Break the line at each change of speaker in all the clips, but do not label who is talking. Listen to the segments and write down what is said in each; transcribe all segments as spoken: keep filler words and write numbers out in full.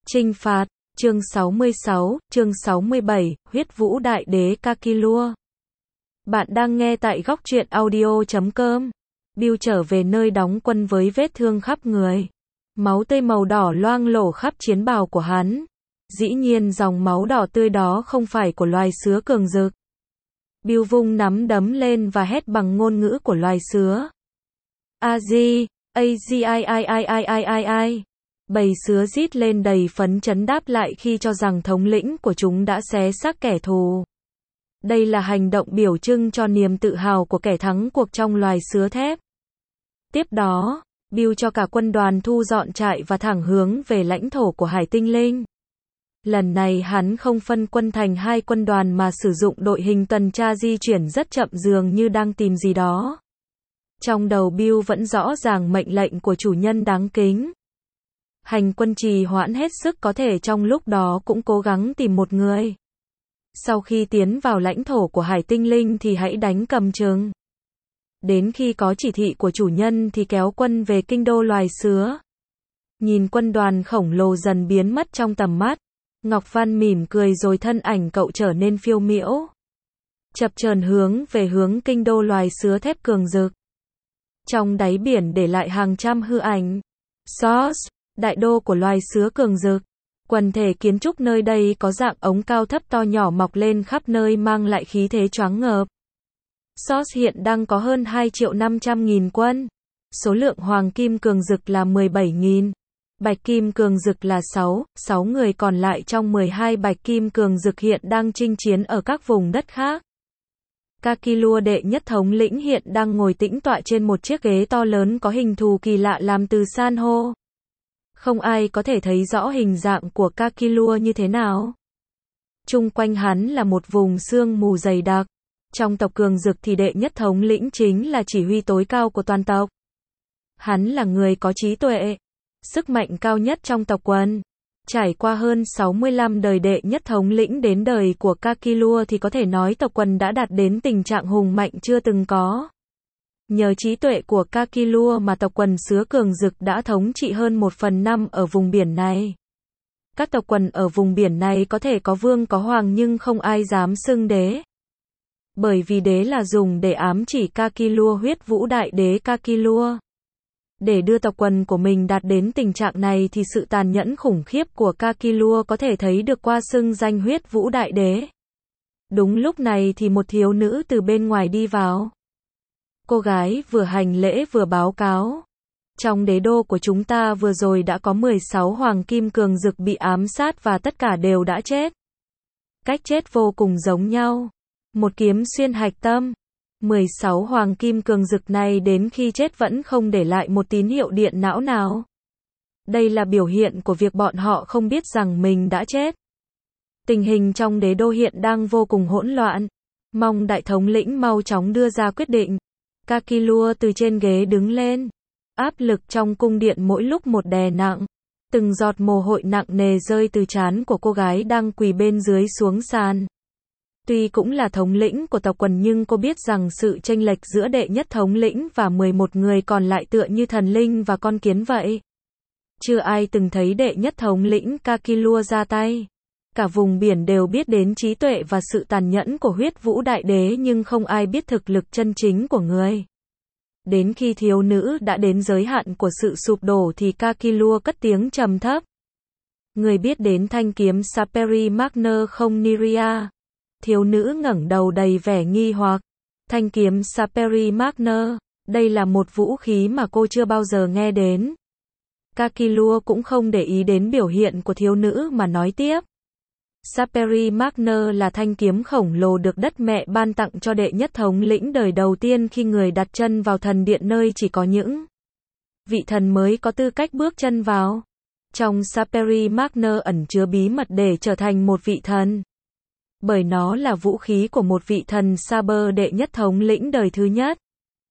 Chinh phạt, chương sáu mươi sáu, chương sáu mươi bảy, huyết vũ đại đế Kakilua. Bạn đang nghe tại góc truyện audio chấm com. Bill trở về nơi đóng quân với vết thương khắp người. Máu tươi màu đỏ loang lổ khắp chiến bào của hắn. Dĩ nhiên dòng máu đỏ tươi đó không phải của loài sứa cường dực. Bill vung nắm đấm lên và hét bằng ngôn ngữ của loài sứa. A-di, A-G-I-I-I-I-I-I. Bầy sứa rít lên đầy phấn chấn đáp lại khi cho rằng thống lĩnh của chúng đã xé xác kẻ thù. Đây là hành động biểu trưng cho niềm tự hào của kẻ thắng cuộc trong loài sứa thép. Tiếp đó, Bill cho cả quân đoàn thu dọn trại và thẳng hướng về lãnh thổ của Hải Tinh Linh. Lần này hắn không phân quân thành hai quân đoàn mà sử dụng đội hình tuần tra di chuyển rất chậm dường như đang tìm gì đó. Trong đầu Bill vẫn rõ ràng mệnh lệnh của chủ nhân đáng kính. Hành quân trì hoãn hết sức có thể trong lúc đó cũng cố gắng tìm một người. Sau khi tiến vào lãnh thổ của Hải Tinh Linh thì hãy đánh cầm chừng. Đến khi có chỉ thị của chủ nhân thì kéo quân về kinh đô loài sứa. Nhìn quân đoàn khổng lồ dần biến mất trong tầm mắt, Ngọc Văn mỉm cười rồi thân ảnh cậu trở nên phiêu miễu. Chập chờn hướng về hướng kinh đô loài sứa thép cường dực. Trong đáy biển để lại hàng trăm hư ảnh. Source, đại đô của loài sứa cường dực. Quần thể kiến trúc nơi đây có dạng ống cao thấp to nhỏ mọc lên khắp nơi mang lại khí thế choáng ngợp. Source hiện đang có hơn hai triệu năm trăm nghìn quân. Số lượng hoàng kim cường dực là mười bảy nghìn. Bạch kim cường dực là sáu, sáu người còn lại trong mười hai bạch kim cường dực hiện đang chinh chiến ở các vùng đất khác. Kakilua đệ nhất thống lĩnh hiện đang ngồi tĩnh tọa trên một chiếc ghế to lớn có hình thù kỳ lạ làm từ san hô. Không ai có thể thấy rõ hình dạng của Kakilua như thế nào. Chung quanh hắn là một vùng sương mù dày đặc. Trong tộc cường dực thì đệ nhất thống lĩnh chính là chỉ huy tối cao của toàn tộc. Hắn là người có trí tuệ, sức mạnh cao nhất trong tộc quần. Trải qua hơn sáu mươi lăm đời đệ nhất thống lĩnh đến đời của Kakilua thì có thể nói tộc quần đã đạt đến tình trạng hùng mạnh chưa từng có. Nhờ trí tuệ của Kakilua mà tộc quần sứa cường dực đã thống trị hơn một phần năm ở vùng biển này. Các tộc quần ở vùng biển này có thể có vương có hoàng nhưng không ai dám xưng đế. Bởi vì đế là dùng để ám chỉ Kakilua huyết vũ đại đế Kakilua. Để đưa tộc quần của mình đạt đến tình trạng này thì sự tàn nhẫn khủng khiếp của Kakilua có thể thấy được qua xưng danh huyết vũ đại đế. Đúng lúc này thì một thiếu nữ từ bên ngoài đi vào. Cô gái vừa hành lễ vừa báo cáo. Trong đế đô của chúng ta vừa rồi đã có mười sáu hoàng kim cường dực bị ám sát và tất cả đều đã chết. Cách chết vô cùng giống nhau. Một kiếm xuyên hạch tâm. mười sáu hoàng kim cường dực này đến khi chết vẫn không để lại một tín hiệu điện não nào. Đây là biểu hiện của việc bọn họ không biết rằng mình đã chết. Tình hình trong đế đô hiện đang vô cùng hỗn loạn. Mong đại thống lĩnh mau chóng đưa ra quyết định. Kakilua từ trên ghế đứng lên. Áp lực trong cung điện mỗi lúc một đè nặng. Từng giọt mồ hôi nặng nề rơi từ trán của cô gái đang quỳ bên dưới xuống sàn. Tuy cũng là thống lĩnh của tộc quần nhưng cô biết rằng sự chênh lệch giữa đệ nhất thống lĩnh và mười một người còn lại tựa như thần linh và con kiến vậy. Chưa ai từng thấy đệ nhất thống lĩnh Kakilua ra tay. Cả vùng biển đều biết đến trí tuệ và sự tàn nhẫn của huyết vũ đại đế nhưng không ai biết thực lực chân chính của người. Đến khi thiếu nữ đã đến giới hạn của sự sụp đổ thì Kakilua cất tiếng trầm thấp. Người biết đến thanh kiếm Saperi Magner không Niria? Thiếu nữ ngẩng đầu đầy vẻ nghi hoặc. Thanh kiếm Saperi Magner, đây là một vũ khí mà cô chưa bao giờ nghe đến. Kakilua cũng không để ý đến biểu hiện của thiếu nữ mà nói tiếp. Saperi Magner là thanh kiếm khổng lồ được đất mẹ ban tặng cho đệ nhất thống lĩnh đời đầu tiên khi người đặt chân vào thần điện nơi chỉ có những vị thần mới có tư cách bước chân vào. Trong Saperi Magner ẩn chứa bí mật để trở thành một vị thần. Bởi nó là vũ khí của một vị thần Saber đệ nhất thống lĩnh đời thứ nhất.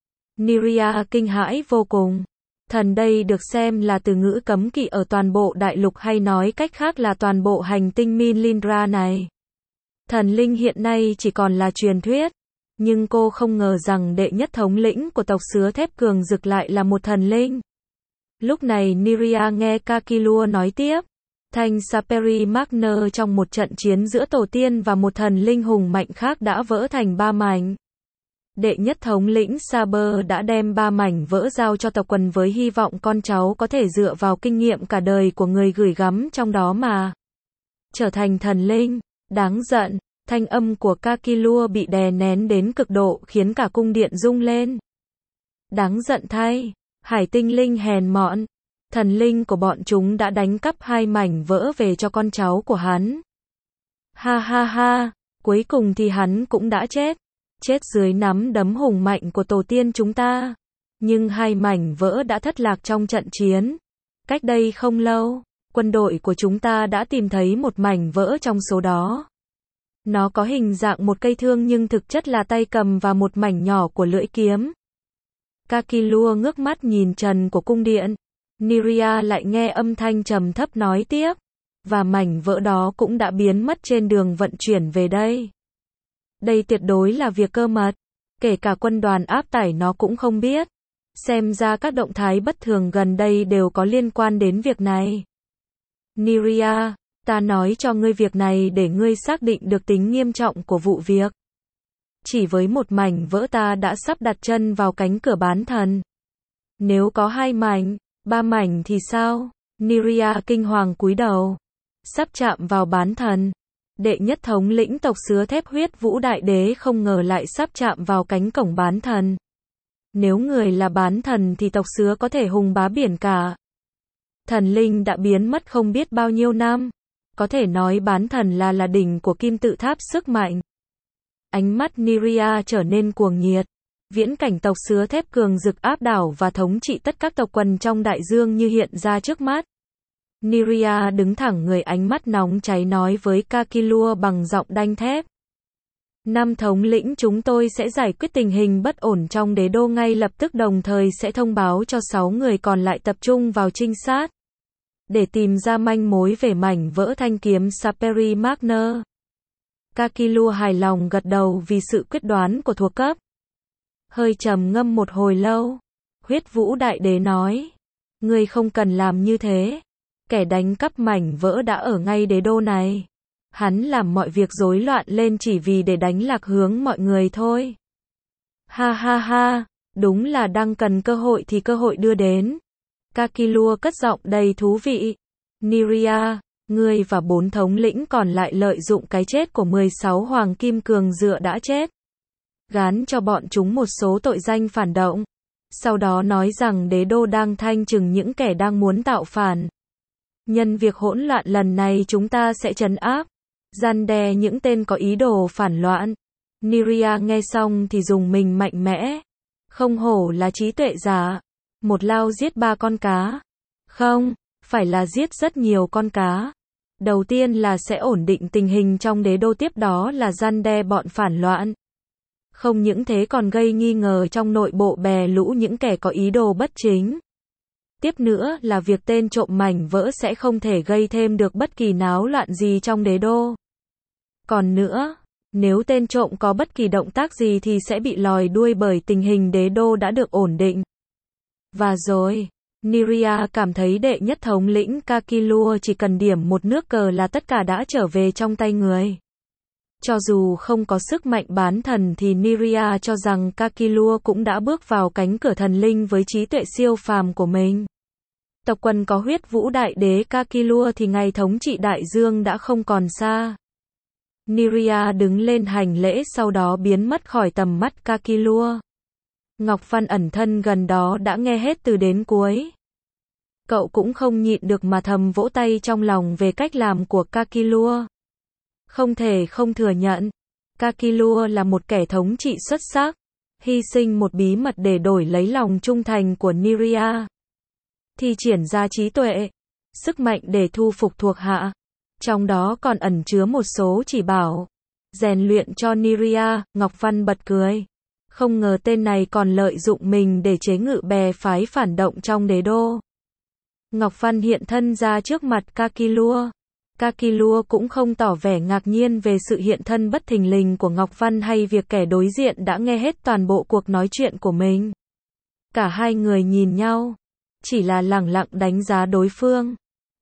Niria kinh hãi vô cùng. Thần đây được xem là từ ngữ cấm kỵ ở toàn bộ đại lục hay nói cách khác là toàn bộ hành tinh Milindra này. Thần linh hiện nay chỉ còn là truyền thuyết. Nhưng cô không ngờ rằng đệ nhất thống lĩnh của tộc sứa thép cường dực lại là một thần linh. Lúc này Niria nghe Kakilua nói tiếp. Thanh Saperi Magner trong một trận chiến giữa tổ tiên và một thần linh hùng mạnh khác đã vỡ thành ba mảnh. Đệ nhất thống lĩnh Saber đã đem ba mảnh vỡ giao cho tộc quần với hy vọng con cháu có thể dựa vào kinh nghiệm cả đời của người gửi gắm trong đó mà trở thành thần linh. Đáng giận, thanh âm của Kakilua bị đè nén đến cực độ khiến cả cung điện rung lên. Đáng giận thay, hải tinh linh hèn mọn, thần linh của bọn chúng đã đánh cắp hai mảnh vỡ về cho con cháu của hắn. Ha ha ha, cuối cùng thì hắn cũng đã chết. Chết dưới nắm đấm hùng mạnh của tổ tiên chúng ta. Nhưng hai mảnh vỡ đã thất lạc trong trận chiến. Cách đây không lâu, quân đội của chúng ta đã tìm thấy một mảnh vỡ trong số đó. Nó có hình dạng một cây thương nhưng thực chất là tay cầm và một mảnh nhỏ của lưỡi kiếm. Kakilua ngước mắt nhìn trần của cung điện. Niria lại nghe âm thanh trầm thấp nói tiếp. Và mảnh vỡ đó cũng đã biến mất trên đường vận chuyển về đây. Đây tuyệt đối là việc cơ mật. Kể cả quân đoàn áp tải nó cũng không biết. Xem ra các động thái bất thường gần đây đều có liên quan đến việc này. Niria, ta nói cho ngươi việc này để ngươi xác định được tính nghiêm trọng của vụ việc. Chỉ với một mảnh vỡ ta đã sắp đặt chân vào cánh cửa bán thần. Nếu có hai mảnh, ba mảnh thì sao? Niria kinh hoàng cúi đầu. Sắp chạm vào bán thần. Đệ nhất thống lĩnh tộc Sứa Thép Huyết Vũ Đại Đế không ngờ lại sắp chạm vào cánh cổng bán thần. Nếu người là bán thần thì tộc Sứa có thể hùng bá biển cả. Thần linh đã biến mất không biết bao nhiêu năm. Có thể nói bán thần là là đỉnh của kim tự tháp sức mạnh. Ánh mắt Niria trở nên cuồng nhiệt. Viễn cảnh tộc Sứa Thép cường rực áp đảo và thống trị tất các tộc quần trong đại dương như hiện ra trước mắt. Niria đứng thẳng người, ánh mắt nóng cháy nói với Kakilua bằng giọng đanh thép. Năm thống lĩnh chúng tôi sẽ giải quyết tình hình bất ổn trong đế đô ngay lập tức, đồng thời sẽ thông báo cho sáu người còn lại tập trung vào trinh sát. Để tìm ra manh mối về mảnh vỡ thanh kiếm Saperi Magner. Kakilua hài lòng gật đầu vì sự quyết đoán của thuộc cấp. Hơi trầm ngâm một hồi lâu. Huyết Vũ Đại Đế nói. Ngươi không cần làm như thế. Kẻ đánh cắp mảnh vỡ đã ở ngay đế đô này. Hắn làm mọi việc rối loạn lên chỉ vì để đánh lạc hướng mọi người thôi. Ha ha ha, đúng là đang cần cơ hội thì cơ hội đưa đến. Kakilua cất giọng đầy thú vị. Niria, ngươi và bốn thống lĩnh còn lại lợi dụng cái chết của mười sáu hoàng kim cường dựa đã chết. Gán cho bọn chúng một số tội danh phản động. Sau đó nói rằng đế đô đang thanh trừng những kẻ đang muốn tạo phản. Nhân việc hỗn loạn lần này chúng ta sẽ trấn áp, răn đe những tên có ý đồ phản loạn. Niria nghe xong thì dùng mình mạnh mẽ. Không hổ là trí tuệ giả. Một lao giết ba con cá. Không, phải là giết rất nhiều con cá. Đầu tiên là sẽ ổn định tình hình trong đế đô, tiếp đó là răn đe bọn phản loạn. Không những thế còn gây nghi ngờ trong nội bộ bè lũ những kẻ có ý đồ bất chính. Tiếp nữa là việc tên trộm mảnh vỡ sẽ không thể gây thêm được bất kỳ náo loạn gì trong đế đô. Còn nữa, nếu tên trộm có bất kỳ động tác gì thì sẽ bị lòi đuôi bởi tình hình đế đô đã được ổn định. Và rồi, Niria cảm thấy đệ nhất thống lĩnh Kakilua chỉ cần điểm một nước cờ là tất cả đã trở về trong tay người. Cho dù không có sức mạnh bán thần thì Niria cho rằng Kakilua cũng đã bước vào cánh cửa thần linh với trí tuệ siêu phàm của mình. Tộc quần có Huyết Vũ Đại Đế Kakilua thì ngày thống trị đại dương đã không còn xa. Niria đứng lên hành lễ, sau đó biến mất khỏi tầm mắt Kakilua. Ngọc Văn ẩn thân gần đó đã nghe hết từ đến cuối. Cậu cũng không nhịn được mà thầm vỗ tay trong lòng về cách làm của Kakilua. Không thể không thừa nhận, Kakilua là một kẻ thống trị xuất sắc, hy sinh một bí mật để đổi lấy lòng trung thành của Niria. Thi triển ra trí tuệ, sức mạnh để thu phục thuộc hạ. Trong đó còn ẩn chứa một số chỉ bảo, rèn luyện cho Niria. Ngọc Văn bật cười. Không ngờ tên này còn lợi dụng mình để chế ngự bè phái phản động trong đế đô. Ngọc Văn hiện thân ra trước mặt Kakilua. Kakilua cũng không tỏ vẻ ngạc nhiên về sự hiện thân bất thình lình của Ngọc Văn hay việc kẻ đối diện đã nghe hết toàn bộ cuộc nói chuyện của mình. Cả hai người nhìn nhau, chỉ là lẳng lặng đánh giá đối phương.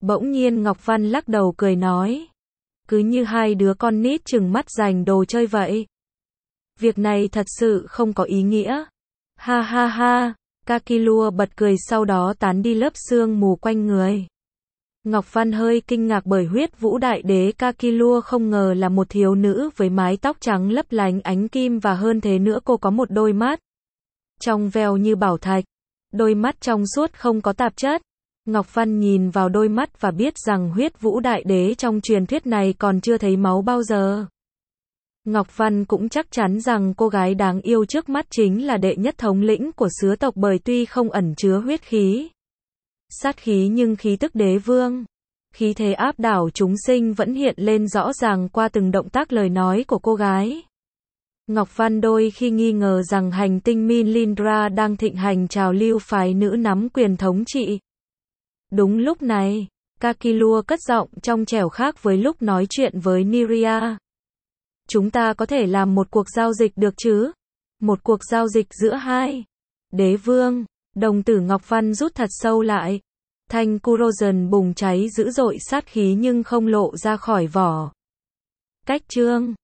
Bỗng nhiên Ngọc Văn lắc đầu cười nói. Cứ như hai đứa con nít trừng mắt giành đồ chơi vậy. Việc này thật sự không có ý nghĩa. Ha ha ha, Kakilua bật cười sau đó tán đi lớp sương mù quanh người. Ngọc Văn hơi kinh ngạc bởi huyết vũ đại đế Kakilua không ngờ là một thiếu nữ với mái tóc trắng lấp lánh ánh kim và hơn thế nữa cô có một đôi mắt trong veo như bảo thạch. Đôi mắt trong suốt không có tạp chất. Ngọc Văn nhìn vào đôi mắt và biết rằng huyết vũ đại đế trong truyền thuyết này còn chưa thấy máu bao giờ. Ngọc Văn cũng chắc chắn rằng cô gái đáng yêu trước mắt chính là đệ nhất thống lĩnh của sứa tộc bởi tuy không ẩn chứa huyết khí, sát khí nhưng khí tức đế vương, khí thế áp đảo chúng sinh vẫn hiện lên rõ ràng qua từng động tác lời nói của cô gái. Ngọc Văn đôi khi nghi ngờ rằng hành tinh Milindra đang thịnh hành trào lưu phái nữ nắm quyền thống trị. Đúng lúc này, Kakilua cất giọng trong trẻo khác với lúc nói chuyện với Niria. Chúng ta có thể làm một cuộc giao dịch được chứ? Một cuộc giao dịch giữa hai đế vương. Đồng tử Ngọc Văn rút thật sâu lại. Thanh Kurogen bùng cháy dữ dội sát khí nhưng không lộ ra khỏi vỏ. Cách chương